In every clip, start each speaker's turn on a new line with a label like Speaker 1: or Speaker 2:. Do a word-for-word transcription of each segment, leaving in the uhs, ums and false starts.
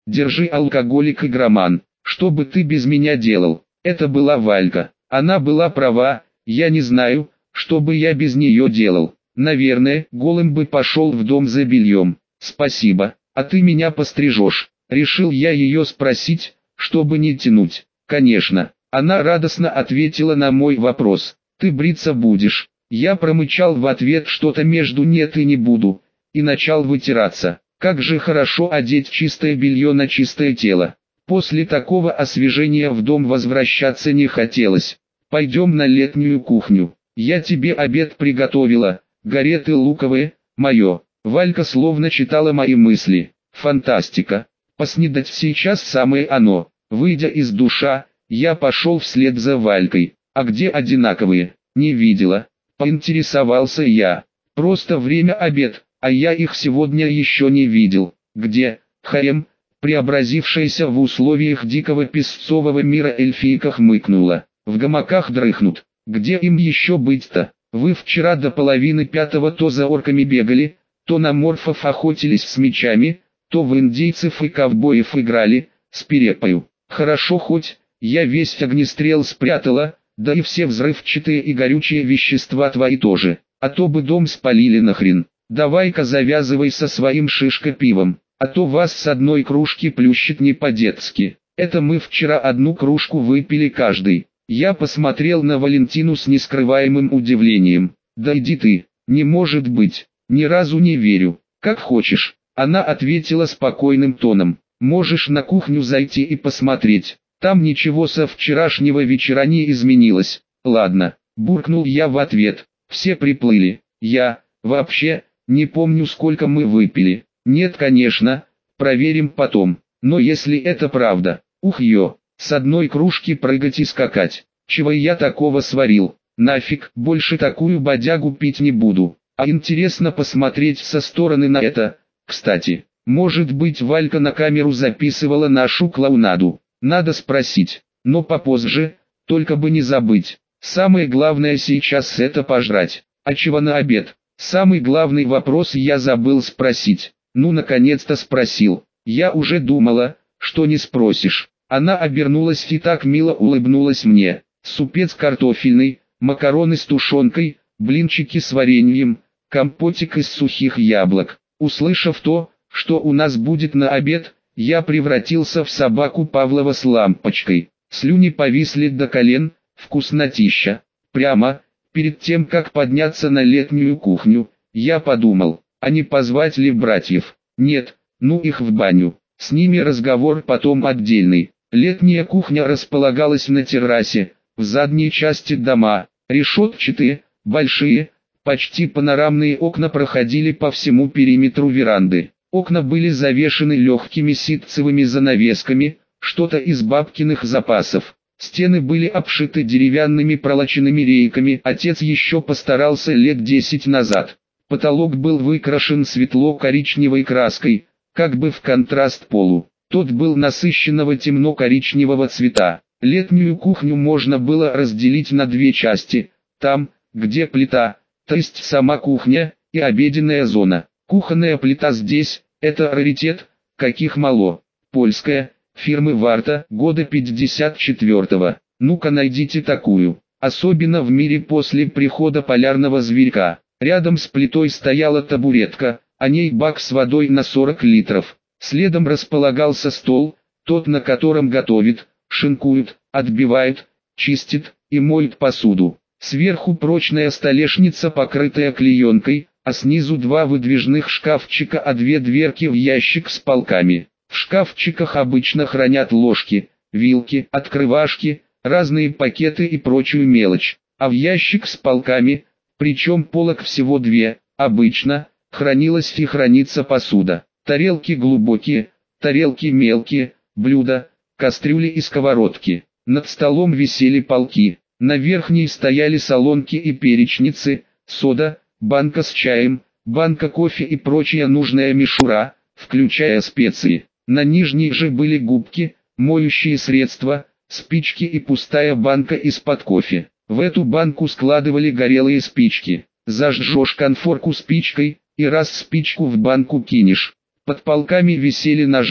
Speaker 1: Держи, алкоголик-игроман. Что бы ты без меня делал? Это была Валька. Она была права, я не знаю, что бы я без нее делал. Наверное, голым бы пошел в дом за бельем. Спасибо, а ты меня пострижешь. Решил я ее спросить, чтобы не тянуть. Конечно. Она радостно ответила на мой вопрос. Ты бриться будешь? Я промычал в ответ что-то между нет и не буду. И начал вытираться. Как же хорошо одеть чистое белье на чистое тело. После такого освежения в дом возвращаться не хотелось. Пойдем на летнюю кухню. Я тебе обед приготовила. Гареты луковые, мое. Валька словно читала мои мысли. Фантастика. Поснедать сейчас самое оно. Выйдя из душа, я пошел вслед за Валькой. А где одинаковые? Не видела. Поинтересовался я. Просто время обед, а я их сегодня еще не видел. Где? Хаем, преобразившаяся в условиях дикого песцового мира эльфийка хмыкнула. В гамаках дрыхнут. Где им еще быть-то? Вы вчера до половины пятого то за орками бегали, то на морфов охотились с мечами, то в индейцев и ковбоев играли, с перепою. Хорошо хоть, я весь огнестрел спрятала, да и все взрывчатые и горючие вещества твои тоже, а то бы дом спалили нахрен. Давай-ка завязывай со своим шишка-пивом, а то вас с одной кружки плющит не по-детски. Это мы вчера одну кружку выпили каждый. Я посмотрел на Валентину с нескрываемым удивлением. Да иди ты, не может быть, ни разу не верю. Как хочешь. Она ответила спокойным тоном. Можешь на кухню зайти и посмотреть. Там ничего со вчерашнего вечера не изменилось. Ладно, буркнул я в ответ. Все приплыли. Я, вообще, не помню, сколько мы выпили. Нет, конечно, проверим потом. Но если это правда, ух ё, с одной кружки прыгать и скакать. Чего я такого сварил? Нафиг, больше такую бодягу пить не буду. А интересно посмотреть со стороны на это. Кстати, может быть, Валька на камеру записывала нашу клоунаду. Надо спросить, но попозже, только бы не забыть. Самое главное сейчас это пожрать. А чего на обед? Самый главный вопрос я забыл спросить. Ну, наконец-то спросил. Я уже думала, что не спросишь. Она обернулась и так мило улыбнулась мне. Супец картофельный, макароны с тушенкой, блинчики с вареньем, компотик из сухих яблок. Услышав то, что у нас будет на обед, я превратился в собаку Павлова с лампочкой. Слюни повисли до колен, вкуснотища. Прямо, перед тем как подняться на летнюю кухню, я подумал, а не позвать ли братьев? Нет, ну их в баню. С ними разговор потом отдельный. Летняя кухня располагалась на террасе, в задней части дома. Решетчатые, большие, почти панорамные окна проходили по всему периметру веранды. Окна были завешены легкими ситцевыми занавесками, что-то из бабкиных запасов. Стены были обшиты деревянными пролоченными рейками. Отец еще постарался лет десять назад. Потолок был выкрашен светло-коричневой краской, как бы в контраст полу. Тот был насыщенного темно-коричневого цвета. Летнюю кухню можно было разделить на две части. Там, где плита, то есть сама кухня, и обеденная зона. Кухонная плита здесь – это раритет, каких мало. Польская, фирмы Варта, года пятьдесят четвёртого. Ну-ка найдите такую. Особенно в мире после прихода полярного зверька. Рядом с плитой стояла табуретка, о ней бак с водой на сорок литров. Следом располагался стол, тот, на котором готовят, шинкуют, отбивают, чистят и моют посуду. Сверху прочная столешница, покрытая клеенкой, а снизу два выдвижных шкафчика, а две дверки в ящик с полками. В шкафчиках обычно хранят ложки, вилки, открывашки, разные пакеты и прочую мелочь. А в ящик с полками, причем полок всего две, обычно, хранилась и хранится посуда. Тарелки глубокие, тарелки мелкие, блюда, кастрюли и сковородки. Над столом висели полки. На верхней стояли солонки и перечницы, сода, банка с чаем, банка кофе и прочая нужная мишура, включая специи. На нижней же были губки, моющие средства, спички и пустая банка из-под кофе. В эту банку складывали горелые спички. Зажжешь конфорку спичкой, и раз спичку в банку кинешь. Под полками висели ножи,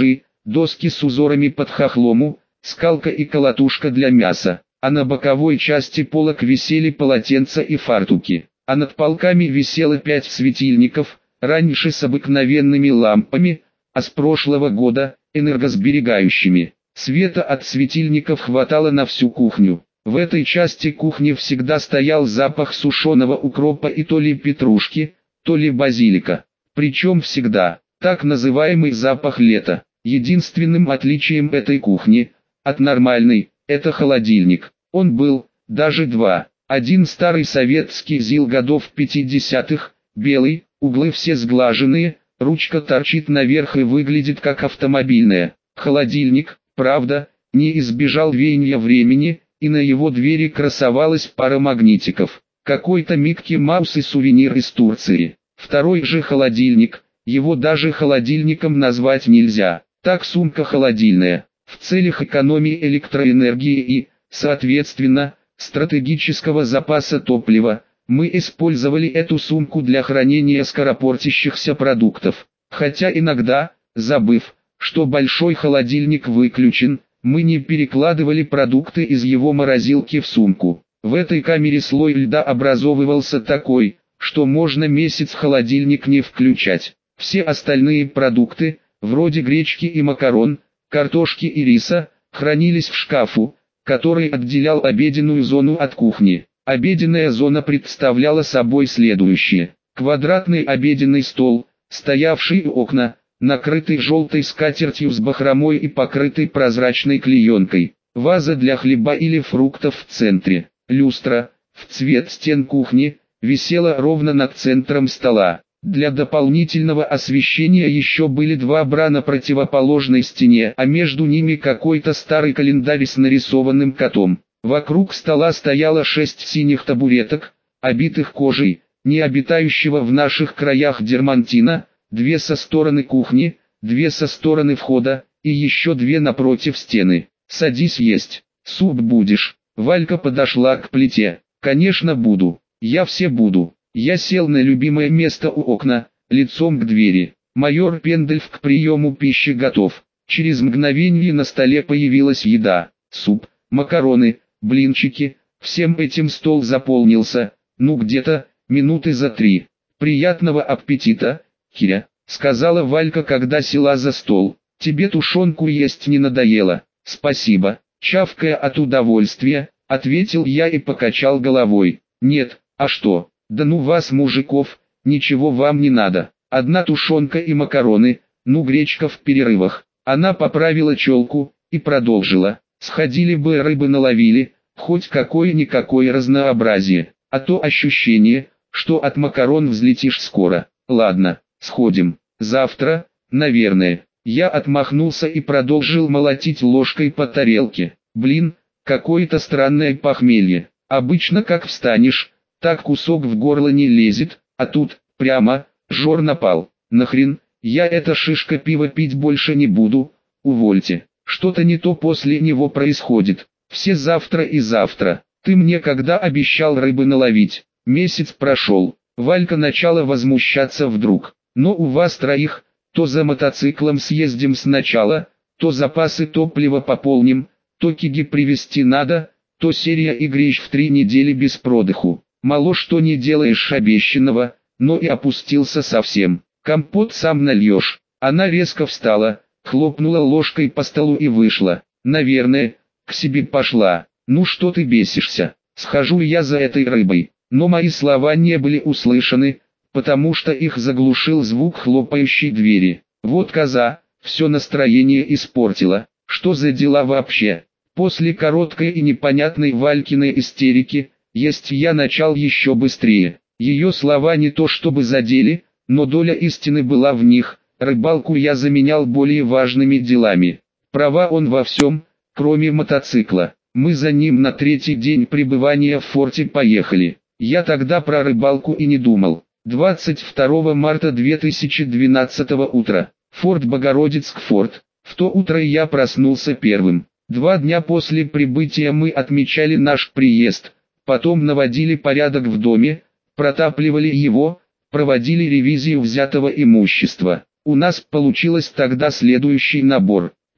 Speaker 1: доски с узорами под хохлому, скалка и колотушка для мяса, а на боковой части полок висели полотенца и фартуки, а над полками висело пять светильников, раньше с обыкновенными лампами, а с прошлого года – энергосберегающими. Света от светильников хватало на всю кухню. В этой части кухни всегда стоял запах сушеного укропа и то ли петрушки, то ли базилика. Причем всегда, так называемый запах лета. Единственным отличием этой кухни от нормальной – это холодильник. Он был, даже два. Один старый советский ЗИЛ годов пятидесятых, белый, углы все сглаженные, ручка торчит наверх и выглядит как автомобильная. Холодильник, правда, не избежал веяния времени, и на его двери красовалась пара магнитиков. Какой-то Микки Маус и сувенир из Турции. Второй же холодильник, его даже холодильником назвать нельзя. Так сумка холодильная. В целях экономии электроэнергии и, соответственно, стратегического запаса топлива, мы использовали эту сумку для хранения скоропортящихся продуктов. Хотя иногда, забыв, что большой холодильник выключен, мы не перекладывали продукты из его морозилки в сумку. В этой камере слой льда образовывался такой, что можно месяц холодильник не включать. Все остальные продукты, вроде гречки и макарон, картошки и риса, хранились в шкафу, который отделял обеденную зону от кухни. Обеденная зона представляла собой следующее. Квадратный обеденный стол, стоявший у окна, накрытый желтой скатертью с бахромой и покрытый прозрачной клеенкой. Ваза для хлеба или фруктов в центре. Люстра, в цвет стен кухни, висела ровно над центром стола. Для дополнительного освещения еще были два бра на противоположной стене, а между ними какой-то старый календарь с нарисованным котом. Вокруг стола стояло шесть синих табуреток, обитых кожей, не обитающего в наших краях дермантина, две со стороны кухни, две со стороны входа, и еще две напротив стены. «Садись есть, суп будешь». Валька подошла к плите. «Конечно буду, я все буду». Я сел на любимое место у окна, лицом к двери. Майор Пендельф к приему пищи готов. Через мгновение на столе появилась еда, суп, макароны, блинчики. Всем этим стол заполнился, ну где-то, минуты за три. «Приятного аппетита, Киря», — сказала Валька, когда села за стол. «Тебе тушенку есть не надоело?» «Спасибо», — чавкая от удовольствия, ответил я и покачал головой. «Нет, а что? Да ну вас, мужиков, ничего вам не надо. Одна тушенка и макароны, ну гречка в перерывах». Она поправила челку и продолжила. «Сходили бы рыбы наловили, хоть какое-никакое разнообразие, а то ощущение, что от макарон взлетишь скоро. Ладно, сходим. Завтра, наверное». Я отмахнулся и продолжил молотить ложкой по тарелке. Блин, какое-то странное похмелье. Обычно как встанешь, так кусок в горло не лезет, а тут, прямо, жор напал. Нахрен, я эта шишка пива пить больше не буду, увольте. Что-то не то после него происходит. Все завтра и завтра. Ты мне когда обещал рыбы наловить? Месяц прошел. Валька начала возмущаться вдруг. Но у вас троих, то за мотоциклом съездим сначала, то запасы топлива пополним, то киги привезти надо, то серия игрищ в три недели без продыху. Мало что не делаешь обещанного, но и опустился совсем. Компот сам нальешь. Она резко встала, хлопнула ложкой по столу и вышла. Наверное, к себе пошла. Ну что ты бесишься? Схожу я за этой рыбой. Но мои слова не были услышаны, потому что их заглушил звук хлопающей двери. Вот коза, все настроение испортила. Что за дела вообще? После короткой и непонятной Валькиной истерики, есть я начал еще быстрее. Ее слова не то чтобы задели, но доля истины была в них. Рыбалку я заменял более важными делами. Права он во всем, кроме мотоцикла. Мы за ним на третий день пребывания в форте поехали. Я тогда про рыбалку и не думал. двадцать второго марта две тысячи двенадцатого утра. Форт Богородицк форт. В то утро я проснулся первым. Два дня после прибытия мы отмечали наш приезд, потом наводили порядок в доме, протапливали его, проводили ревизию взятого имущества. У нас получилось тогда следующий набор.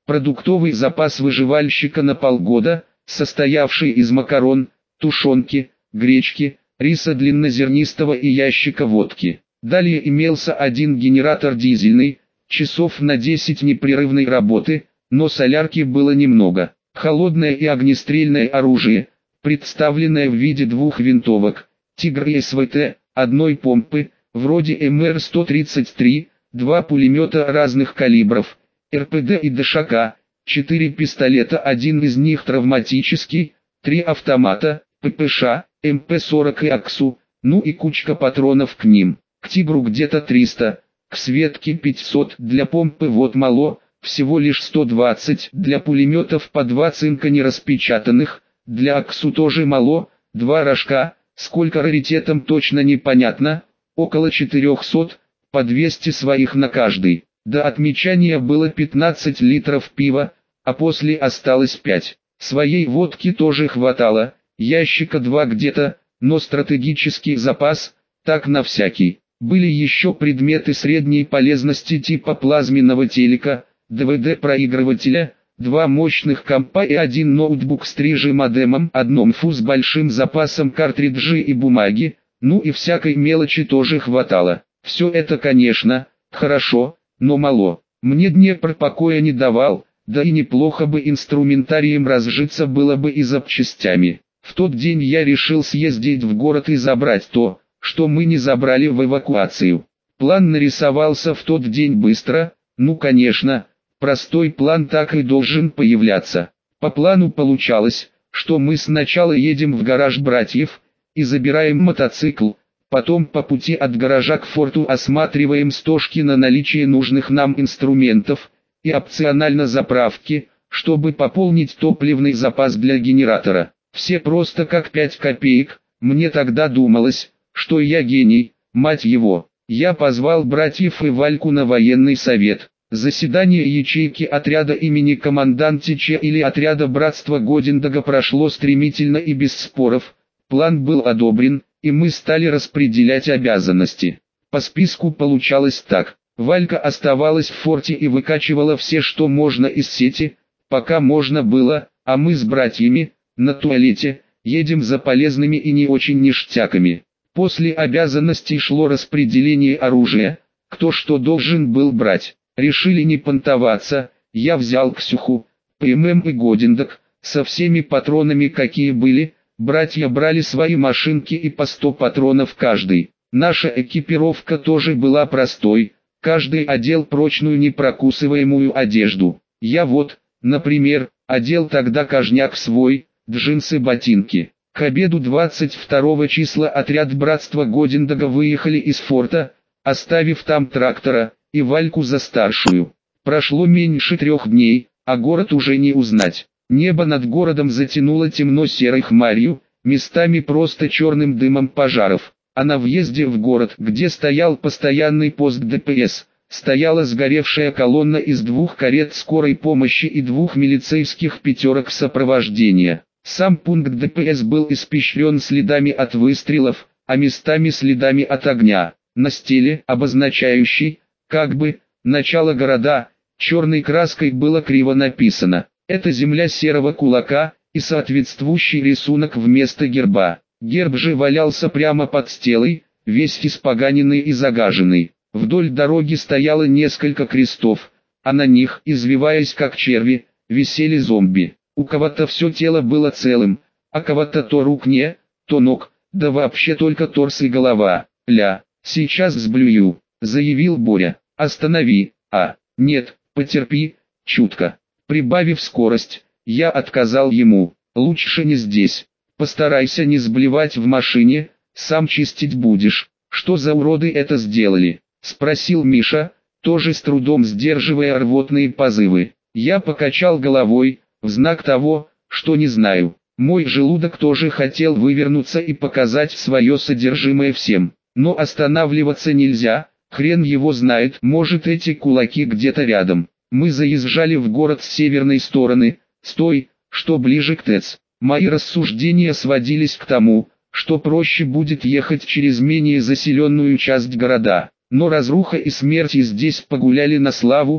Speaker 1: Продуктовый запас выживальщика на полгода, состоявший из макарон, тушенки, гречки, риса длиннозернистого и ящика водки. Далее имелся один генератор дизельный, часов на десять непрерывной работы, но солярки было немного. Холодное и огнестрельное оружие, представленное в виде двух винтовок, «Тигр» и эс вэ тэ, одной помпы, вроде эм эр сто тридцать три, два пулемета разных калибров, эр пэ дэ и дэ ш ка, четыре пистолета, один из них травматический, три автомата, пэ пэ ша, эм пэ сорок и АКСУ, ну и кучка патронов к ним. К «Тигру» где-то триста, к «Светке» пятьсот, для помпы вот мало, всего лишь сто двадцать, для пулеметов по два цинка не распечатанных, для АКСУ тоже мало, два рожка, сколько раритетом точно непонятно, около четырехсот, по двести своих на каждый. До отмечания было пятнадцать литров пива, а после осталось пять. Своей водки тоже хватало, ящика два где-то, но стратегический запас, так на всякий. Были еще предметы средней полезности типа плазменного телека, дэ вэ дэ-проигрывателя, два мощных компа и один ноутбук с три джи модемом, одно эм эф у с большим запасом картриджей и бумаги, ну и всякой мелочи тоже хватало. Все это, конечно, хорошо, но мало. Мне Днепр покоя не давал, да и неплохо бы инструментарием разжиться было бы и запчастями. В тот день я решил съездить в город и забрать то, что мы не забрали в эвакуацию. План нарисовался в тот день быстро, ну конечно, простой план так и должен появляться. По плану получалось, что мы сначала едем в гараж братьев, и забираем мотоцикл, потом по пути от гаража к форту осматриваем стошки на наличие нужных нам инструментов, и опционально заправки, чтобы пополнить топливный запас для генератора. Все просто как пять копеек, мне тогда думалось, что я гений, мать его. Я позвал братьев и Вальку на военный совет. Заседание ячейки отряда имени Командантича или отряда Братства Годендага прошло стремительно и без споров. План был одобрен, и мы стали распределять обязанности. По списку получалось так. Валька оставалась в форте и выкачивала все, что можно из сети, пока можно было, а мы с братьями, на туалете, едем за полезными и не очень ништяками. После обязанностей шло распределение оружия, кто что должен был брать. Решили не понтоваться, я взял Ксюху, пэ эм эм и Годендаг, со всеми патронами какие были, братья брали свои машинки и по сто патронов каждый. Наша экипировка тоже была простой, каждый одел прочную непрокусываемую одежду. Я вот, например, одел тогда кожняк свой, джинсы-ботинки. К обеду двадцать второго числа отряд Братства Годендага выехали из форта, оставив там трактора и Вальку за старшую. Прошло меньше трех дней, а город уже не узнать. Небо над городом затянуло темно-серой хмарью, местами просто черным дымом пожаров. А на въезде в город, где стоял постоянный пост дэ пэ эс, стояла сгоревшая колонна из двух карет скорой помощи и двух милицейских пятерок сопровождения. Сам пункт дэ пэ эс был испещрен следами от выстрелов, а местами следами от огня. На стеле, обозначающей, как бы, начало города, черной краской было криво написано: «Это земля серого кулака», и соответствующий рисунок вместо герба. Герб же валялся прямо под стелой, весь испоганенный и загаженный. Вдоль дороги стояло несколько крестов, а на них, извиваясь как черви, висели зомби. У кого-то все тело было целым, а кого-то то рук не, то ног, да вообще только торс и голова. «Ля, сейчас сблюю», — заявил Боря. «Останови, а, нет, потерпи, чутко». Прибавив скорость, я отказал ему: «Лучше не здесь. Постарайся не сблевать в машине, сам чистить будешь». «Что за уроды это сделали?» — спросил Миша, тоже с трудом сдерживая рвотные позывы. Я покачал головой, в знак того, что не знаю. Мой желудок тоже хотел вывернуться и показать свое содержимое всем. Но останавливаться нельзя, хрен его знает, может эти кулаки где-то рядом. Мы заезжали в город с северной стороны, с той, что ближе к ТЭЦ. Мои рассуждения сводились к тому, что проще будет ехать через менее заселенную часть города. Но разруха и смерти здесь погуляли на славу,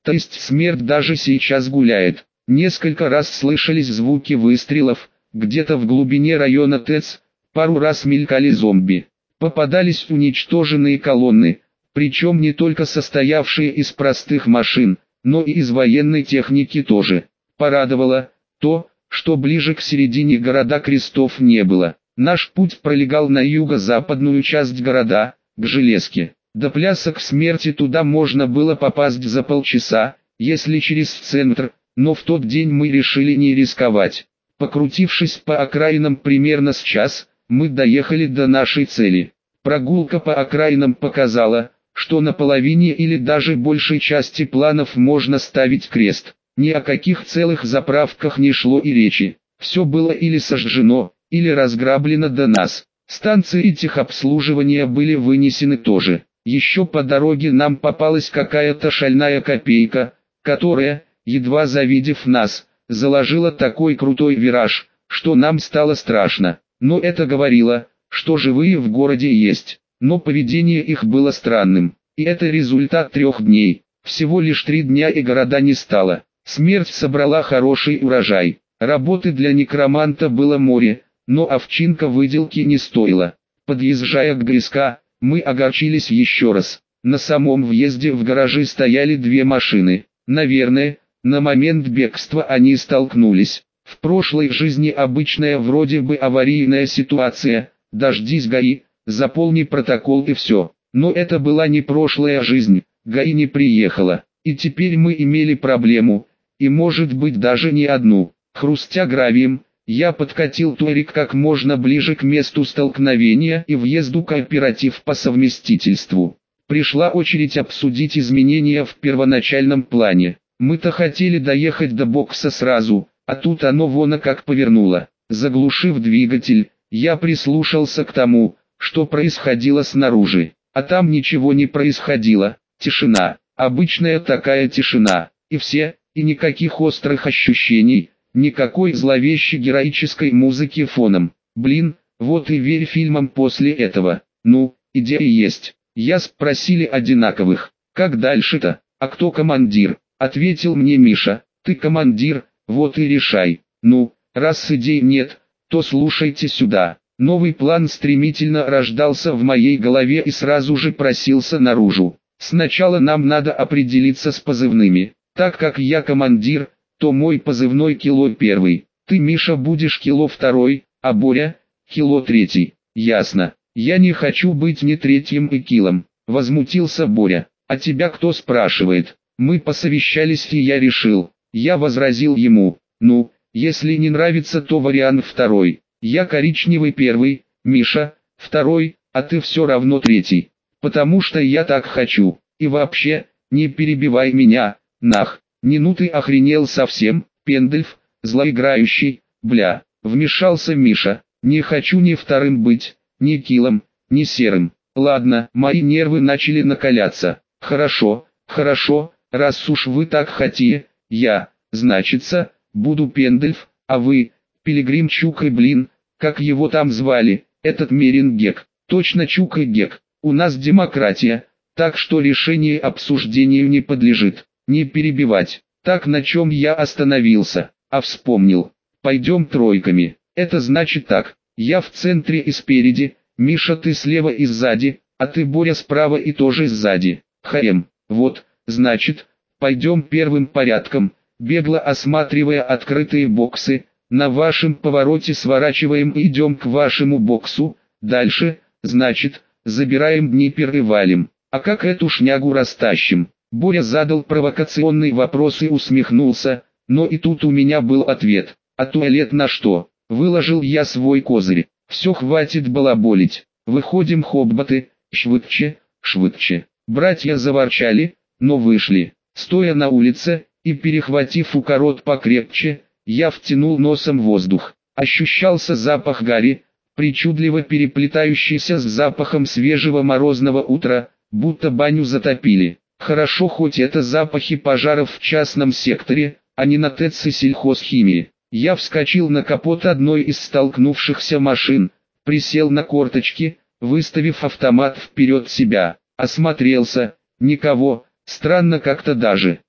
Speaker 1: То есть смерть даже сейчас гуляет. Несколько раз слышались звуки выстрелов, где-то в глубине района ТЭЦ, пару раз мелькали зомби. Попадались уничтоженные колонны, причем не только состоявшие из простых машин, но и из военной техники тоже. Порадовало то, что ближе к середине города крестов не было. Наш путь пролегал на юго-западную часть города, к Железке. До плясок смерти туда можно было попасть за полчаса, если через центр, но в тот день мы решили не рисковать. Покрутившись по окраинам примерно с час, мы доехали до нашей цели. Прогулка по окраинам показала, что на половине или даже большей части планов можно ставить крест. Ни о каких целых заправках не шло и речи. Все было или сожжено, или разграблено до нас. Станции техобслуживания были вынесены тоже. Еще по дороге нам попалась какая-то шальная копейка, которая, едва завидев нас, заложила такой крутой вираж, что нам стало страшно. Но это говорило, что живые в городе есть. Но поведение их было странным. И это результат трех дней. Всего лишь три дня и города не стало. Смерть собрала хороший урожай. Работы для некроманта было море, но овчинка выделки не стоила. Подъезжая к ГСК, мы огорчились еще раз. На самом въезде в гаражи стояли две машины. Наверное, на момент бегства они столкнулись. В прошлой жизни обычная вроде бы аварийная ситуация, дождись ГАИ, заполни протокол и все. Но это была не прошлая жизнь, ГАИ не приехала. И теперь мы имели проблему, и может быть даже не одну. Хрустя гравием, я подкатил Туарeg как можно ближе к месту столкновения и въезду кооператив по совместительству. Пришла очередь обсудить изменения в первоначальном плане. Мы-то хотели доехать до бокса сразу, а тут оно вон как повернуло. Заглушив двигатель, я прислушался к тому, что происходило снаружи. А там ничего не происходило, тишина, обычная такая тишина, и все, и никаких острых ощущений, никакой зловещей героической музыки фоном. Блин, вот и верь фильмам после этого. Ну, идея есть. Я спросили одинаковых, как дальше-то, а кто командир? Ответил мне Миша, ты командир, вот и решай. Ну, раз идей нет, то слушайте сюда. Новый план стремительно рождался в моей голове и сразу же просился наружу. Сначала нам надо определиться с позывными. Так как я командир, то мой позывной кило первый. Ты, Миша, будешь кило второй, а Боря – кило третий. Ясно. Я не хочу быть ни третьим и килом. Возмутился Боря. А тебя кто спрашивает? Мы посовещались и я решил. Я возразил ему. Ну, если не нравится, то вариант второй. Я коричневый первый, Миша, второй, а ты все равно третий. Потому что я так хочу. И вообще, не перебивай меня, нах. Не ну ты охренел совсем, Пендельф, злоиграющий, бля. Вмешался Миша. Не хочу ни вторым быть, ни килом, ни серым. Ладно, мои нервы начали накаляться. Хорошо, хорошо, раз уж вы так хотите, я, значится, буду Пендельф, а вы, Пилигрим Чук и блин, как его там звали, этот Мерингек. Точно Чук и Гек. У нас демократия, так что решение обсуждению не подлежит. Не перебивать. Так на чем я остановился, а вспомнил. Пойдем тройками. Это значит так. Я в центре и спереди, Миша ты слева и сзади, а ты Боря справа и тоже сзади. Хаем. Вот, значит, пойдем первым порядком, бегло осматривая открытые боксы. На вашем повороте сворачиваем и идем к вашему боксу. Дальше, значит, забираем Днипер и валим. А как эту шнягу растащим? Боря задал провокационный вопрос и усмехнулся, но и тут у меня был ответ. А туалет на что? Выложил я свой козырь. Все, хватит балаболить. Выходим, хоббаты, швыдче, швыдче. Братья заворчали, но вышли. Стоя на улице и перехватив укорот покрепче, я втянул носом воздух. Ощущался запах гари, причудливо переплетающийся с запахом свежего морозного утра, будто баню затопили. Хорошо, хоть это запахи пожаров в частном секторе, а не на ТЭЦ и сельхозхимии. Я вскочил на капот одной из столкнувшихся машин, присел на корточки, выставив автомат вперед себя, осмотрелся, никого, странно как-то даже.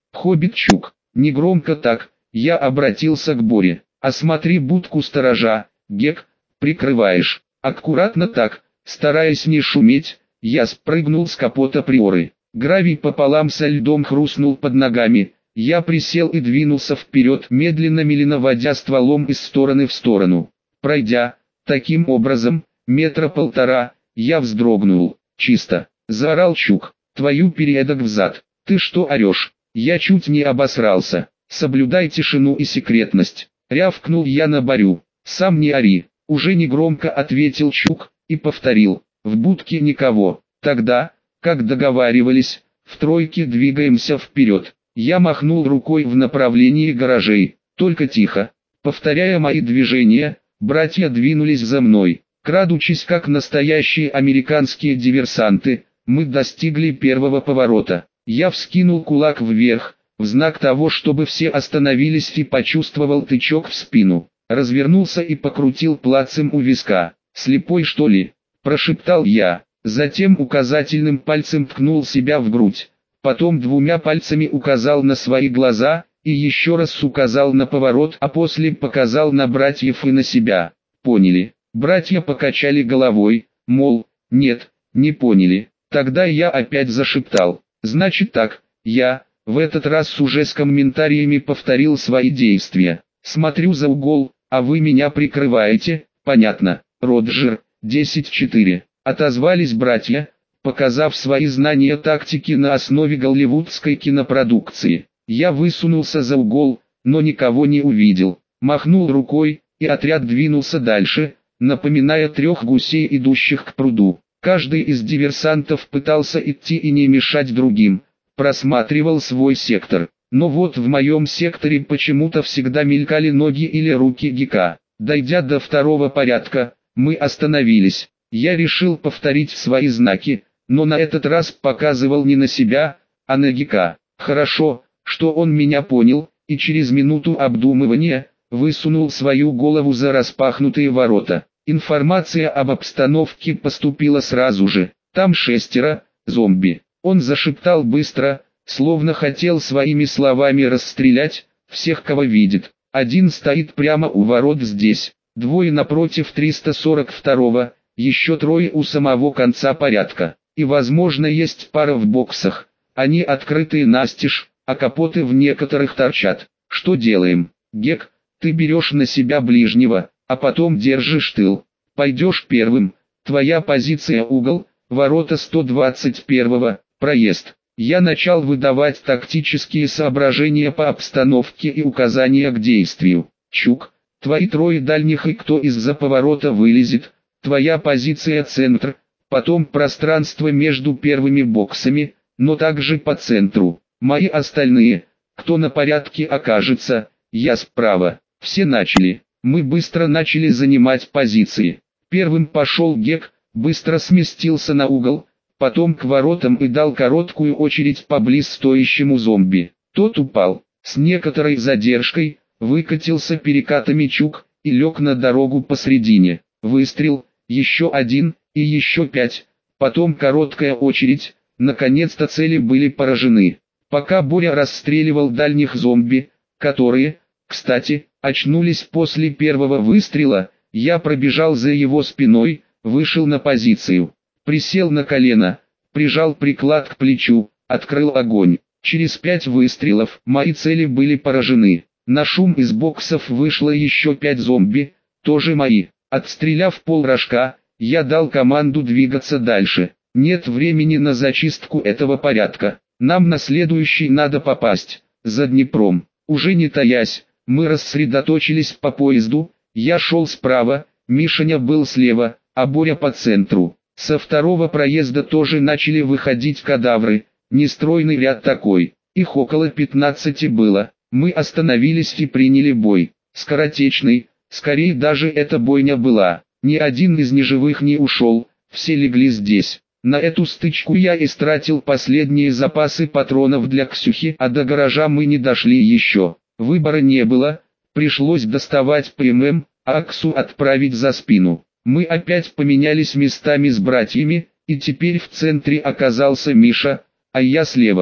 Speaker 1: Хоббит Чук. Негромко так, я обратился к Боре. Осмотри будку сторожа, Гек, прикрываешь. Аккуратно так, стараясь не шуметь, я спрыгнул с капота Приоры. Гравий пополам со льдом хрустнул под ногами. Я присел и двинулся вперед, медленно-медленно водя стволом из стороны в сторону. Пройдя, таким образом, метра полтора, я вздрогнул. Чисто. Заорал Чук. Твою передок взад. Ты что орешь? Я чуть не обосрался. Соблюдай тишину и секретность. Рявкнул я на Борю. Сам не ори. Уже негромко ответил Чук и повторил. В будке никого. Тогда, как договаривались, в тройке двигаемся вперед. Я махнул рукой в направлении гаражей. Только тихо. Повторяя мои движения, братья двинулись за мной. Крадучись как настоящие американские диверсанты, мы достигли первого поворота. Я вскинул кулак вверх, в знак того, чтобы все остановились, и почувствовал тычок в спину. Развернулся и покрутил пальцем у виска. «Слепой что ли?» – прошептал я. Затем указательным пальцем ткнул себя в грудь. Потом двумя пальцами указал на свои глаза, и еще раз указал на поворот, а после показал на братьев и на себя. «Поняли?» Братья покачали головой, мол, нет, не поняли. Тогда я опять зашептал. «Значит так, я, в этот раз уже с комментариями повторил свои действия. Смотрю за угол, а вы меня прикрываете, понятно?» «Роджер, десять четыре», отозвались братья, показав свои знания тактики на основе голливудской кинопродукции. Я высунулся за угол, но никого не увидел. Махнул рукой, и отряд двинулся дальше, напоминая трех гусей, идущих к пруду. Каждый из диверсантов пытался идти и не мешать другим, просматривал свой сектор. Но вот в моем секторе почему-то всегда мелькали ноги или руки Гека. Дойдя до второго порядка, мы остановились. Я решил повторить свои знаки, но на этот раз показывал не на себя, а на Гека. Хорошо, что он меня понял, и через минуту обдумывания высунул свою голову за распахнутые ворота. Информация об обстановке поступила сразу же. Там шестеро, зомби. Он зашептал быстро, словно хотел своими словами расстрелять всех, кого видит. Один стоит прямо у ворот здесь, двое напротив триста сорок второго, еще трое у самого конца порядка. И возможно есть пара в боксах. Они открытые настежь, а капоты в некоторых торчат. Что делаем? Гек, ты берешь на себя ближнего, а потом держишь тыл. Пойдешь первым. Твоя позиция угол, ворота сто двадцать первого, проезд. Я начал выдавать тактические соображения по обстановке и указания к действию. Чук, твои трое дальних и кто из-за поворота вылезет, твоя позиция центр, потом пространство между первыми боксами, но также по центру. Мои остальные, кто на порядке окажется, я справа. Все начали. Мы быстро начали занимать позиции. Первым пошел Гек, быстро сместился на угол, потом к воротам и дал короткую очередь по близ стоящему зомби. Тот упал. С некоторой задержкой выкатился перекатами Чук и лег на дорогу посредине. Выстрел, еще один, и еще пять. Потом короткая очередь. Наконец-то цели были поражены. Пока Боря расстреливал дальних зомби, которые, кстати, очнулись после первого выстрела, я пробежал за его спиной, вышел на позицию. Присел на колено, прижал приклад к плечу, открыл огонь. Через пять выстрелов мои цели были поражены. На шум из боксов вышло еще пять зомби, тоже мои. Отстреляв полрожка, я дал команду двигаться дальше. Нет времени на зачистку этого порядка. Нам на следующий надо попасть, за Днепром. Уже не таясь, мы рассредоточились по поезду. Я шел справа, Мишаня был слева, а Боря по центру. Со второго проезда тоже начали выходить кадавры, нестройный ряд такой. Их около пятнадцати было. Мы остановились и приняли бой. Скоротечный, скорее даже эта бойня была. Ни один из неживых не ушел, все легли здесь. На эту стычку я истратил последние запасы патронов для Ксюхи, а до гаража мы не дошли еще. Выбора не было, пришлось доставать ПММ, а Аксу отправить за спину. Мы опять поменялись местами с братьями, и теперь в центре оказался Миша, а я слева.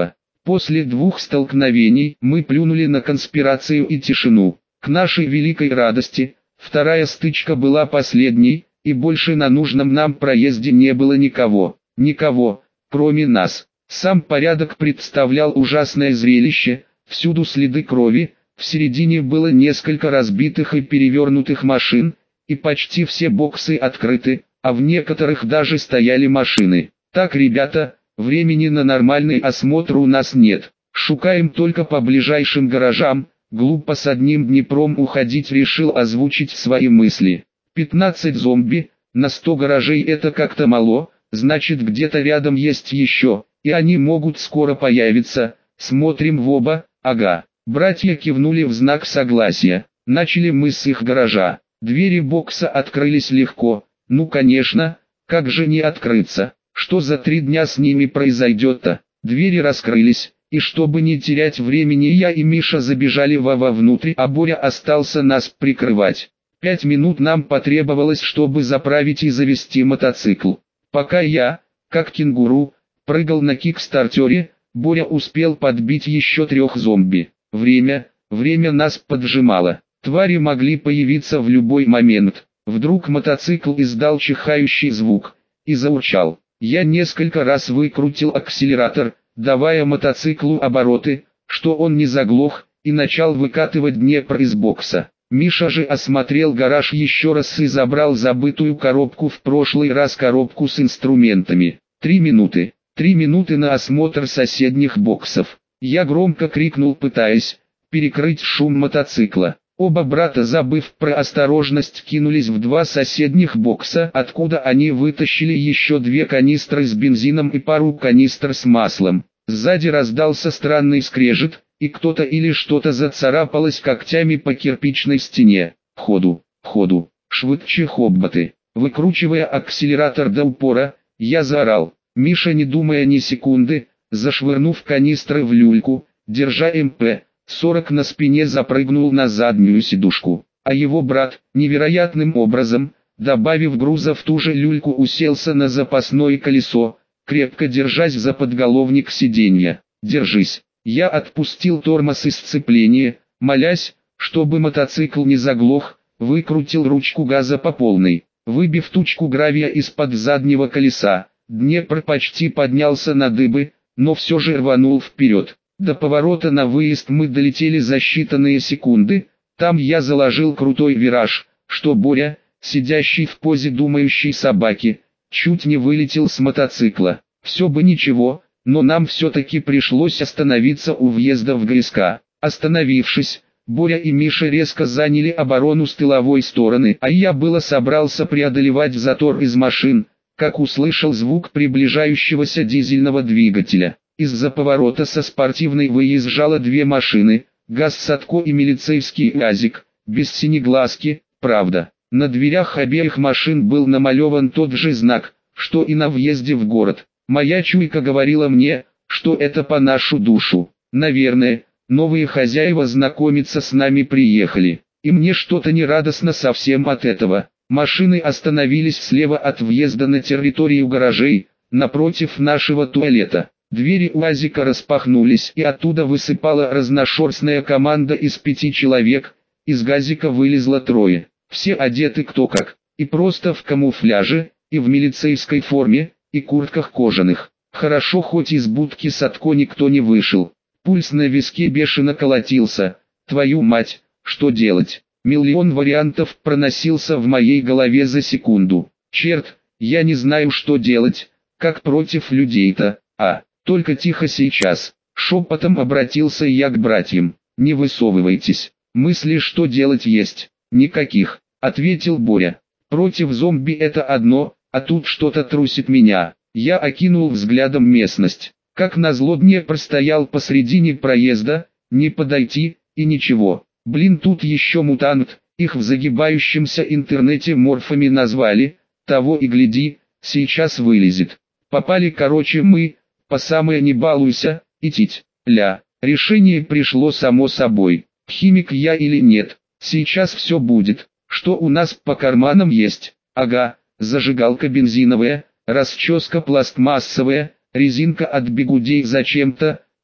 Speaker 1: После двух столкновений мы плюнули на конспирацию и тишину. К нашей великой радости, вторая стычка была последней, и больше на нужном нам проезде не было никого. Никого, кроме нас. Сам порядок представлял ужасное зрелище, всюду следы крови, в середине было несколько разбитых и перевернутых машин, и почти все боксы открыты, а в некоторых даже стояли машины. Так, ребята, времени на нормальный осмотр у нас нет. Шукаем только по ближайшим гаражам. Глупо с одним Днепром уходить, решил озвучить свои мысли. пятнадцать зомби, на сто гаражей это как-то мало, значит где-то рядом есть еще, и они могут скоро появиться. Смотрим в оба, ага. Братья кивнули в знак согласия. Начали мы с их гаража. Двери бокса открылись легко. Ну конечно, как же не открыться? Что за три дня с ними произойдет-то? Двери раскрылись, и чтобы не терять времени, я и Миша забежали вовнутрь, а Боря остался нас прикрывать. Пять минут нам потребовалось, чтобы заправить и завести мотоцикл. Пока я, как кенгуру, прыгал на кикстартере, Боря успел подбить еще трех зомби. Время, время нас поджимало. Твари могли появиться в любой момент. Вдруг мотоцикл издал чихающий звук и заурчал. Я несколько раз выкрутил акселератор, давая мотоциклу обороты, что он не заглох, и начал выкатывать Днепр из бокса. Миша же осмотрел гараж еще раз и забрал забытую коробку в прошлый раз, коробку с инструментами. Три минуты. Три минуты на осмотр соседних боксов. Я громко крикнул, пытаясь перекрыть шум мотоцикла. Оба брата, забыв про осторожность, кинулись в два соседних бокса, откуда они вытащили еще две канистры с бензином и пару канистр с маслом. Сзади раздался странный скрежет, и кто-то или что-то зацарапалось когтями по кирпичной стене. Ходу, ходу, швыдче хоббаты. Выкручивая акселератор до упора, я заорал. Миша, не думая ни секунды, зашвырнув канистры в люльку, держа эм пэ сорок на спине, запрыгнул на заднюю сидушку, а его брат, невероятным образом, добавив груза в ту же люльку, уселся на запасное колесо, крепко держась за подголовник сиденья. «Держись!» Я отпустил тормоз из сцепления, молясь, чтобы мотоцикл не заглох, выкрутил ручку газа по полной, выбив тучку гравия из-под заднего колеса. Днепр почти поднялся на дыбы, но все же рванул вперед. До поворота на выезд мы долетели за считанные секунды. Там я заложил крутой вираж, что Боря, сидящий в позе думающей собаки, чуть не вылетел с мотоцикла. Все бы ничего, но нам все-таки пришлось остановиться у въезда в ГСК. Остановившись, Боря и Миша резко заняли оборону с тыловой стороны, а я было собрался преодолевать затор из машин, как услышал звук приближающегося дизельного двигателя. Из-за поворота со спортивной выезжало две машины, ГАЗ-Садко и милицейский УАЗик, без синеглазки, правда. На дверях обеих машин был намалеван тот же знак, что и на въезде в город. Моя чуйка говорила мне, что это по нашу душу. Наверное, новые хозяева знакомиться с нами приехали. И мне что-то нерадостно совсем от этого. Машины остановились слева от въезда на территорию гаражей, напротив нашего туалета. Двери УАЗика распахнулись, и оттуда высыпала разношерстная команда из пяти человек. Из ГАЗика вылезло трое. Все одеты кто как, и просто в камуфляже, и в милицейской форме, и куртках кожаных. Хорошо, хоть из будки Садко никто не вышел. Пульс на виске бешено колотился. Твою мать, что делать? Миллион вариантов проносился в моей голове за секунду. Черт, я не знаю, что делать, как против людей-то, а... Только тихо сейчас. Шепотом обратился я к братьям. Не высовывайтесь. Мысли, что делать, есть. Никаких, ответил Боря. Против зомби это одно, а тут что-то трусит меня. Я окинул взглядом местность. Как назло, Днепр стоял посредине проезда, не подойти, и ничего. Блин, тут еще мутант, их в загибающемся интернете морфами назвали, того и гляди, сейчас вылезет. Попали, короче, мы... По самое не балуйся, и тить, ля. Решение пришло само собой. Химик я или нет, сейчас все будет. Что у нас по карманам есть? Ага, зажигалка бензиновая, расческа пластмассовая, резинка от бигудей зачем-то,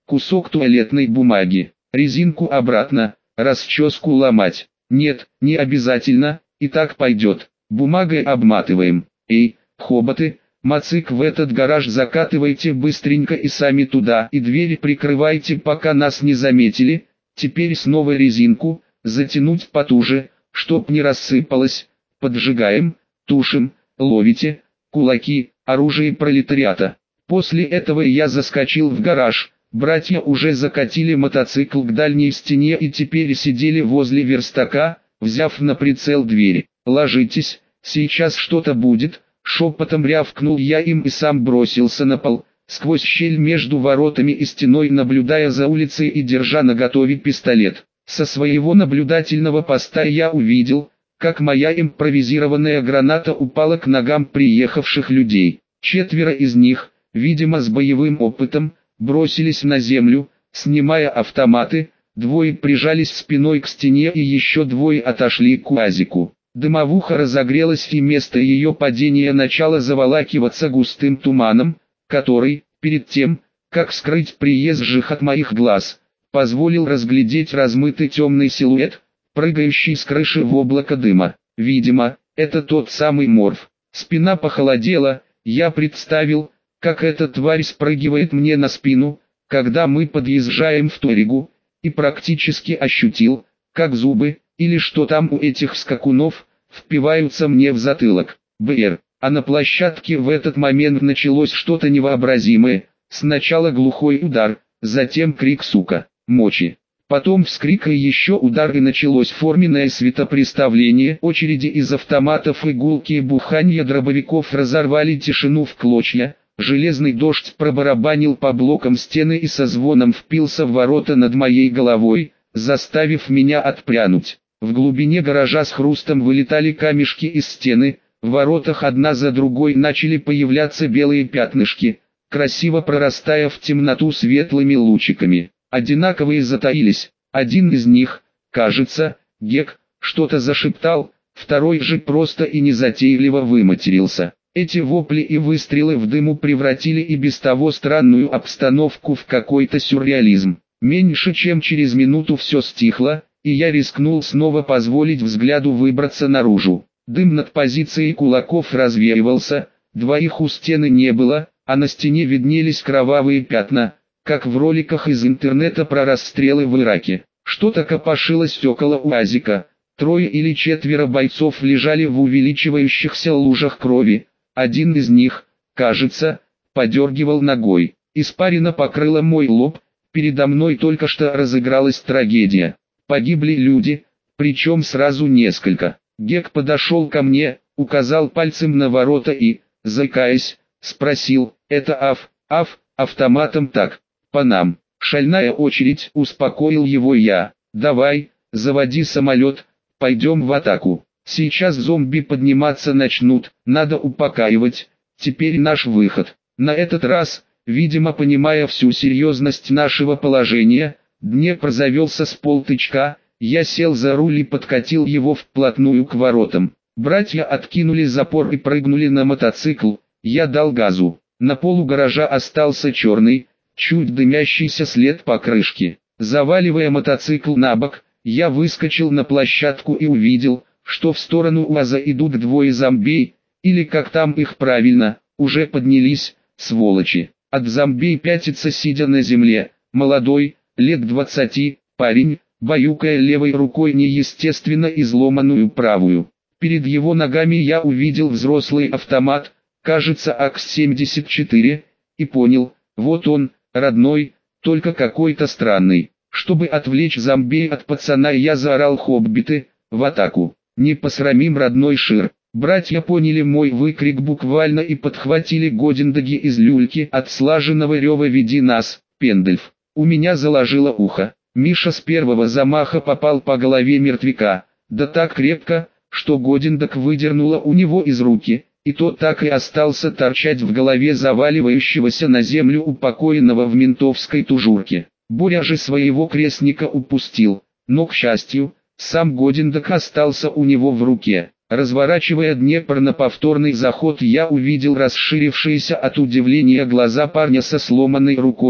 Speaker 1: кусок туалетной бумаги, резинку обратно, расческу ломать. Нет, не обязательно, и так пойдет. Бумагой обматываем. Эй, хоботы, мацик в этот гараж закатывайте быстренько и сами туда, и двери прикрывайте, пока нас не заметили. Теперь снова резинку, затянуть потуже, чтоб не рассыпалось. Поджигаем, тушим, ловите, кулаки, оружие пролетариата. После этого я заскочил в гараж. Братья уже закатили мотоцикл к дальней стене и теперь сидели возле верстака, взяв на прицел двери. «Ложитесь, сейчас что-то будет», — шепотом рявкнул я им и сам бросился на пол, сквозь щель между воротами и стеной, наблюдая за улицей и держа наготове пистолет. Со своего наблюдательного поста я увидел, как моя импровизированная граната упала к ногам приехавших людей. Четверо из них, видимо с боевым опытом, бросились на землю, снимая автоматы, двое прижались спиной к стене и еще двое отошли к УАЗику. Дымовуха разогрелась и место ее падения начало заволакиваться густым туманом, который, перед тем, как скрыть приезжих от моих глаз, позволил разглядеть размытый темный силуэт, прыгающий с крыши в облако дыма. Видимо, это тот самый Морф. Спина похолодела, я представил, как эта тварь спрыгивает мне на спину, когда мы подъезжаем в Торигу, и практически ощутил, как зубы, или что там у этих скакунов, впиваются мне в затылок. Бр. А на площадке в этот момент началось что-то невообразимое. Сначала глухой удар, затем крик «сука», «мочи». Потом вскрик и еще удар, и началось форменное светопреставление. Очереди из автоматов и гулкие буханья дробовиков разорвали тишину в клочья. Железный дождь пробарабанил по блокам стены и со звоном впился в ворота над моей головой, заставив меня отпрянуть. В глубине гаража с хрустом вылетали камешки из стены, в воротах одна за другой начали появляться белые пятнышки, красиво прорастая в темноту светлыми лучиками. Одинаковые затаились, один из них, кажется, Гек, что-то зашептал, второй же просто и незатейливо выматерился. Эти вопли и выстрелы в дыму превратили и без того странную обстановку в какой-то сюрреализм. Меньше чем через минуту все стихло, и я рискнул снова позволить взгляду выбраться наружу. Дым над позицией кулаков развеивался, двоих у стены не было, а на стене виднелись кровавые пятна, как в роликах из интернета про расстрелы в Ираке. Что-то копошилось около УАЗика, трое или четверо бойцов лежали в увеличивающихся лужах крови. Один из них, кажется, подергивал ногой. Испарина покрыла мой лоб, передо мной только что разыгралась трагедия. Погибли люди, причем сразу несколько. Гек подошел ко мне, указал пальцем на ворота и, заикаясь, спросил: «Это Аф, Аф, автоматом так, по нам». «Шальная очередь», успокоил его я. «Давай, заводи самолет, пойдем в атаку. Сейчас зомби подниматься начнут, надо упокаивать, теперь наш выход». На этот раз, видимо понимая всю серьезность нашего положения, Днепр завелся с полтычка, я сел за руль и подкатил его вплотную к воротам. Братья откинули запор и прыгнули на мотоцикл, я дал газу. На полу гаража остался черный, чуть дымящийся след покрышки. Заваливая мотоцикл на бок, я выскочил на площадку и увидел, что в сторону УАЗа идут двое зомбей, или как там их правильно, уже поднялись, сволочи. От зомбей пятится, сидя на земле, молодой, лет двадцати, парень, баюкая левой рукой неестественно изломанную правую. Перед его ногами я увидел взрослый автомат, кажется АК семьдесят четыре, и понял, вот он, родной, только какой-то странный. Чтобы отвлечь зомбей от пацана, я заорал: «Хоббиты, в атаку! Не посрамим родной Шир!» Братья поняли мой выкрик буквально и подхватили Годиндаги из люльки от слаженного рева «Веди нас, Пендельф!». У меня заложило ухо. Миша с первого замаха попал по голове мертвяка, да так крепко, что Годиндаг выдернула у него из руки, и тот так и остался торчать в голове заваливающегося на землю упокоенного в ментовской тужурке. Боря же своего крестника упустил, но, к счастью, сам Годиндаг остался у него в руке. Разворачивая Днепр на повторный заход, я увидел расширившиеся от удивления глаза парня со сломанной рукой.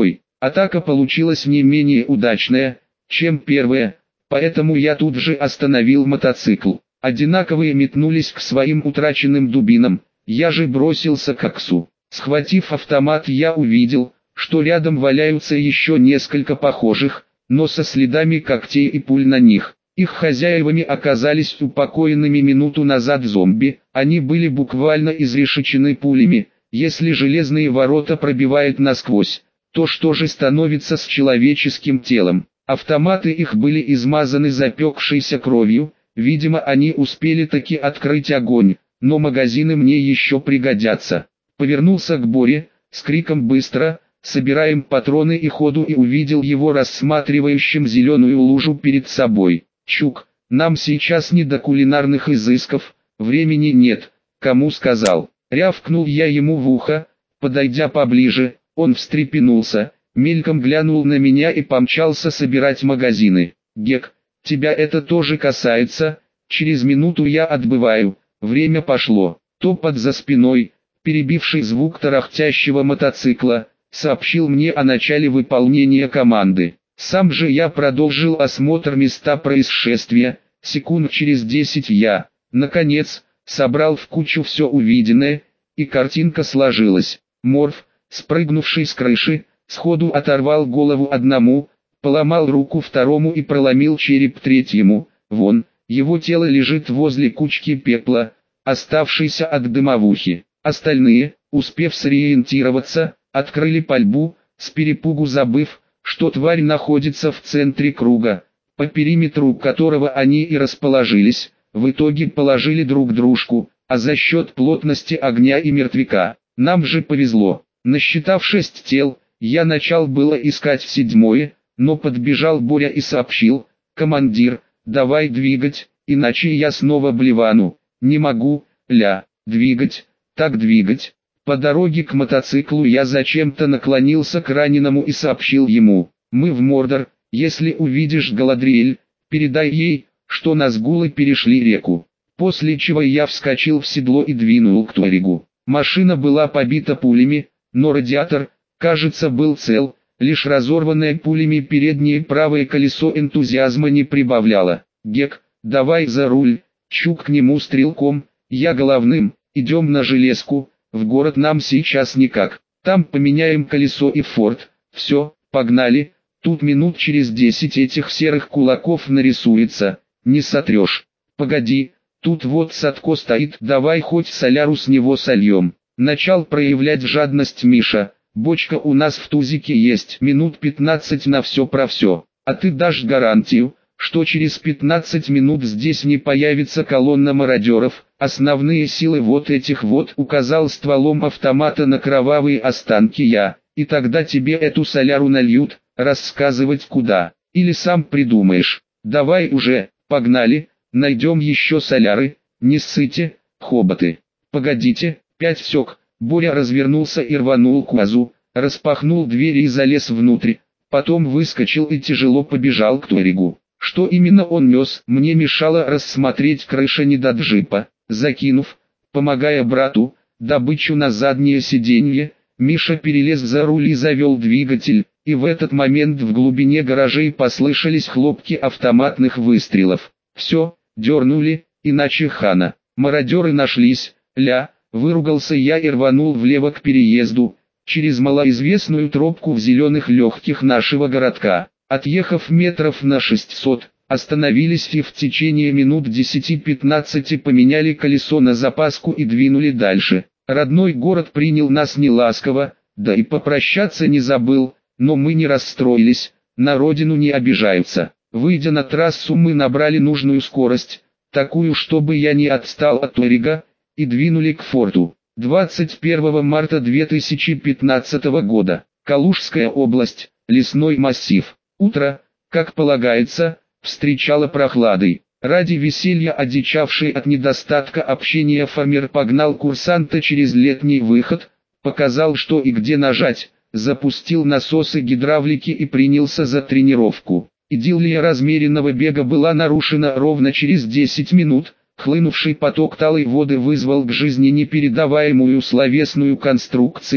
Speaker 1: Атака получилась не менее удачная, чем первая, поэтому я тут же остановил мотоцикл. Одинаковые метнулись к своим утраченным дубинам, я же бросился к Аксу. Схватив автомат, я увидел, что рядом валяются еще несколько похожих, но со следами когтей и пуль на них. Их хозяевами оказались упокоенными минуту назад зомби, они были буквально изрешечены пулями. Если железные ворота пробивают насквозь, то что же становится с человеческим телом? Автоматы их были измазаны запекшейся кровью, видимо они успели таки открыть огонь, но магазины мне еще пригодятся. Повернулся к Боре, с криком «Быстро!», собираем патроны и ходу, и увидел его рассматривающим зеленую лужу перед собой. «Чук, нам сейчас не до кулинарных изысков, времени нет, кому сказал?» Рявкнул я ему в ухо, подойдя поближе, он встрепенулся, мельком глянул на меня и помчался собирать магазины. «Гек, тебя это тоже касается, через минуту я отбываю, время пошло». Топот за спиной, перебивший звук тарахтящего мотоцикла, сообщил мне о начале выполнения команды. Сам же я продолжил осмотр места происшествия. Секунд через десять я, наконец, собрал в кучу все увиденное, и картинка сложилась. Морф, спрыгнувший с крыши, сходу оторвал голову одному, поломал руку второму и проломил череп третьему. Вон, его тело лежит возле кучки пепла, оставшейся от дымовухи. Остальные, успев сориентироваться, открыли пальбу, с перепугу забыв, что тварь находится в центре круга, по периметру которого они и расположились. В итоге положили друг дружку, а за счет плотности огня и мертвяка, нам же повезло. Насчитав шесть тел, я начал было искать седьмое, но подбежал Боря и сообщил: «Командир, давай двигать, иначе я снова блевану». «Не могу, ля, двигать, так двигать». По дороге к мотоциклу я зачем-то наклонился к раненому и сообщил ему: «Мы в Мордор, если увидишь Галадриэль, передай ей, что назгулы перешли реку». После чего я вскочил в седло и двинул к Туарегу. Машина была побита пулями, но радиатор, кажется, был цел, лишь разорванное пулями переднее правое колесо энтузиазма не прибавляло. «Гек, давай за руль», Чук к нему стрелком, я головным, «идем на железку, в город нам сейчас никак, там поменяем колесо и форт, все, погнали». Тут минут через десять этих серых кулаков нарисуется, не сотрешь. «Погоди, тут вот Садко стоит, давай хоть соляру с него сольем». Начал проявлять жадность Миша: «Бочка у нас в тузике есть, минут пятнадцать на все про все, а ты дашь гарантию, что через пятнадцать минут здесь не появится колонна мародеров, основные силы вот этих вот», указал стволом автомата на кровавые останки я, «и тогда тебе эту соляру нальют, рассказывать куда, или сам придумаешь. Давай уже, погнали, найдем еще соляры, не ссыте, хоботы». «Погодите, пять сек». Боря развернулся и рванул к УАЗу, распахнул двери и залез внутрь, потом выскочил и тяжело побежал к Туарегу. Что именно он нес, мне мешало рассмотреть крыша недоджипа. Закинув, помогая брату, добычу на заднее сиденье, Миша перелез за руль и завел двигатель, и в этот момент в глубине гаражей послышались хлопки автоматных выстрелов. «Все, дернули, иначе хана». Мародеры нашлись, ля, выругался я и рванул влево к переезду, через малоизвестную тропку в зеленых легких нашего городка. Отъехав метров на шестьсот, остановились и в течение минут десяти-пятнадцати поменяли колесо на запаску и двинули дальше. Родной город принял нас неласково, да и попрощаться не забыл, но мы не расстроились, на родину не обижаются. Выйдя на трассу, мы набрали нужную скорость, такую, чтобы я не отстал от Туарега, и двинули к форту. двадцать первого марта две тысячи пятнадцатого года. Калужская область, лесной массив. Утро, как полагается, встречало прохладой. Ради веселья одичавший от недостатка общения фермер погнал курсанта через летний выход, показал, что и где нажать, запустил насосы гидравлики и принялся за тренировку. Идиллия размеренного бега была нарушена ровно через десять минут. Хлынувший поток талой воды вызвал к жизни непередаваемую словесную конструкцию,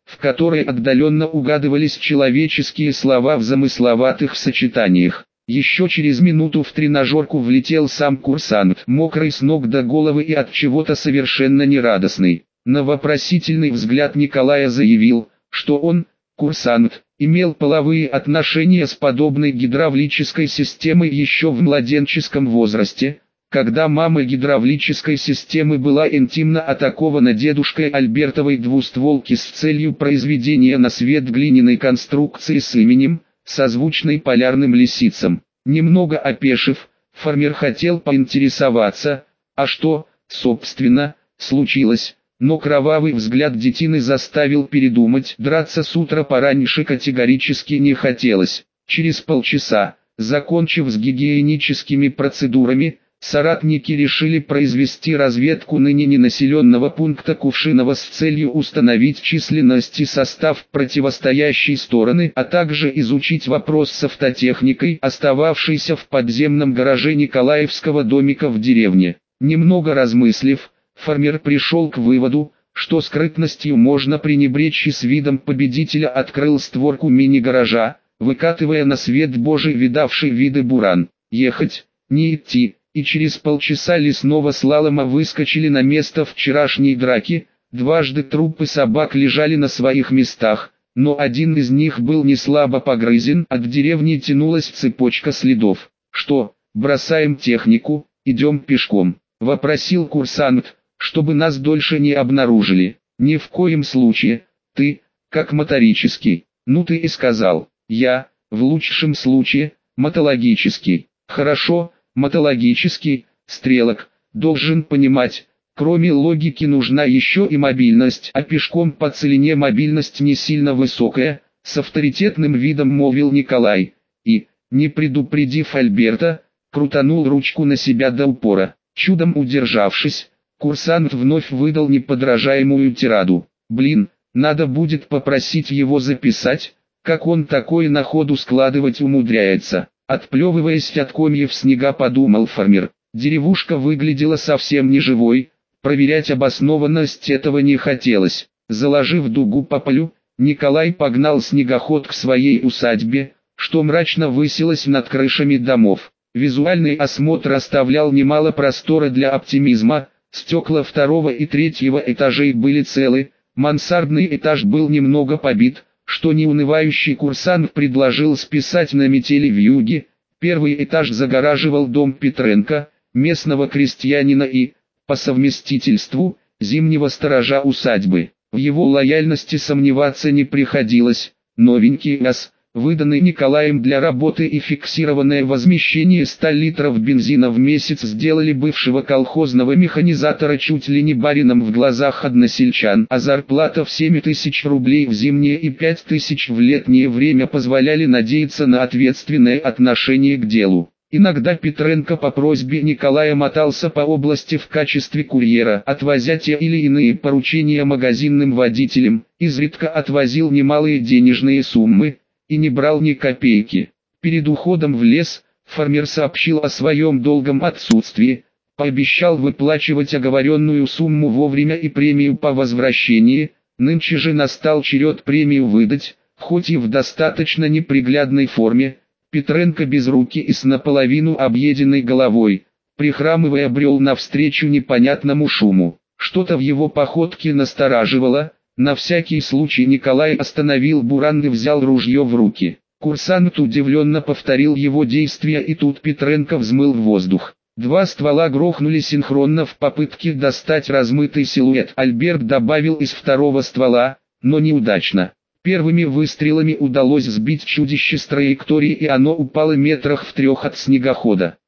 Speaker 1: в которой отдаленно угадывались человеческие слова в замысловатых сочетаниях. Еще через минуту в тренажерку влетел сам курсант, мокрый с ног до головы и от чего-то совершенно нерадостный. На вопросительный взгляд Николая заявил, что он, курсант, имел половые отношения с подобной гидравлической системой еще в младенческом возрасте, когда мама гидравлической системы была интимно атакована дедушкой Альбертовой двустволки с целью произведения на свет глиняной конструкции с именем, созвучной полярным лисицам. Немного опешив, фермер хотел поинтересоваться, а что, собственно, случилось, но кровавый взгляд детины заставил передумать. Драться с утра пораньше категорически не хотелось. Через полчаса, закончив с гигиеническими процедурами, соратники решили произвести разведку ныне ненаселенного пункта Кувшиново с целью установить численность и состав противостоящей стороны, а также изучить вопрос с автотехникой, остававшейся в подземном гараже Николаевского домика в деревне. Немного размыслив, фермер пришел к выводу, что скрытностью можно пренебречь, и с видом победителя открыл створку мини-гаража, выкатывая на свет Божий видавший виды буран. Ехать, не идти. И через полчаса лесного слалома выскочили на место вчерашней драки. Дважды трупы собак лежали на своих местах, но один из них был не слабо погрызен. От деревни тянулась цепочка следов. «Что, бросаем технику, идем пешком?» – вопросил курсант, чтобы нас дольше не обнаружили. «Ни в коем случае, ты, как моторический, ну ты и сказал, я, в лучшем случае, мотологический». «Хорошо, мотологический, стрелок, должен понимать, кроме логики нужна еще и мобильность, а пешком по целине мобильность не сильно высокая», с авторитетным видом молвил Николай, и, не предупредив Альберта, крутанул ручку на себя до упора. Чудом удержавшись, курсант вновь выдал неподражаемую тираду. «Блин, надо будет попросить его записать, как он такое на ходу складывать умудряется». Отплевываясь от комьев снега, подумал фермер. Деревушка выглядела совсем неживой, проверять обоснованность этого не хотелось. Заложив дугу по полю, Николай погнал снегоход к своей усадьбе, что мрачно высилась над крышами домов. Визуальный осмотр оставлял немало простора для оптимизма. Стекла второго и третьего этажей были целы, мансардный этаж был немного побит, что неунывающий курсант предложил списать на метели вьюги. Первый этаж загораживал дом Петренко, местного крестьянина и, по совместительству, зимнего сторожа усадьбы. В его лояльности сомневаться не приходилось. Новенький ГАЗ, выданный Николаем для работы, и фиксированное возмещение ста литров бензина в месяц сделали бывшего колхозного механизатора чуть ли не барином в глазах односельчан, а зарплата в семь тысяч рублей в зимнее и пять тысяч в летнее время позволяли надеяться на ответственное отношение к делу. Иногда Петренко по просьбе Николая мотался по области в качестве курьера, отвозя те или иные поручения магазинным водителям, изредка отвозил немалые денежные суммы и не брал ни копейки. Перед уходом в лес, фермер сообщил о своем долгом отсутствии, пообещал выплачивать оговоренную сумму вовремя и премию по возвращении. Нынче же настал черед премию выдать, хоть и в достаточно неприглядной форме. Петренко без руки и с наполовину объеденной головой, прихрамывая, брел навстречу непонятному шуму. Что-то в его походке настораживало. На всякий случай Николай остановил буран и взял ружье в руки. Курсант удивленно повторил его действия, и тут Петренко взмыл в воздух. Два ствола грохнули синхронно в попытке достать размытый силуэт. Альберт добавил из второго ствола, но неудачно. Первыми выстрелами удалось сбить чудище с траектории, и оно упало метрах в трех от снегохода.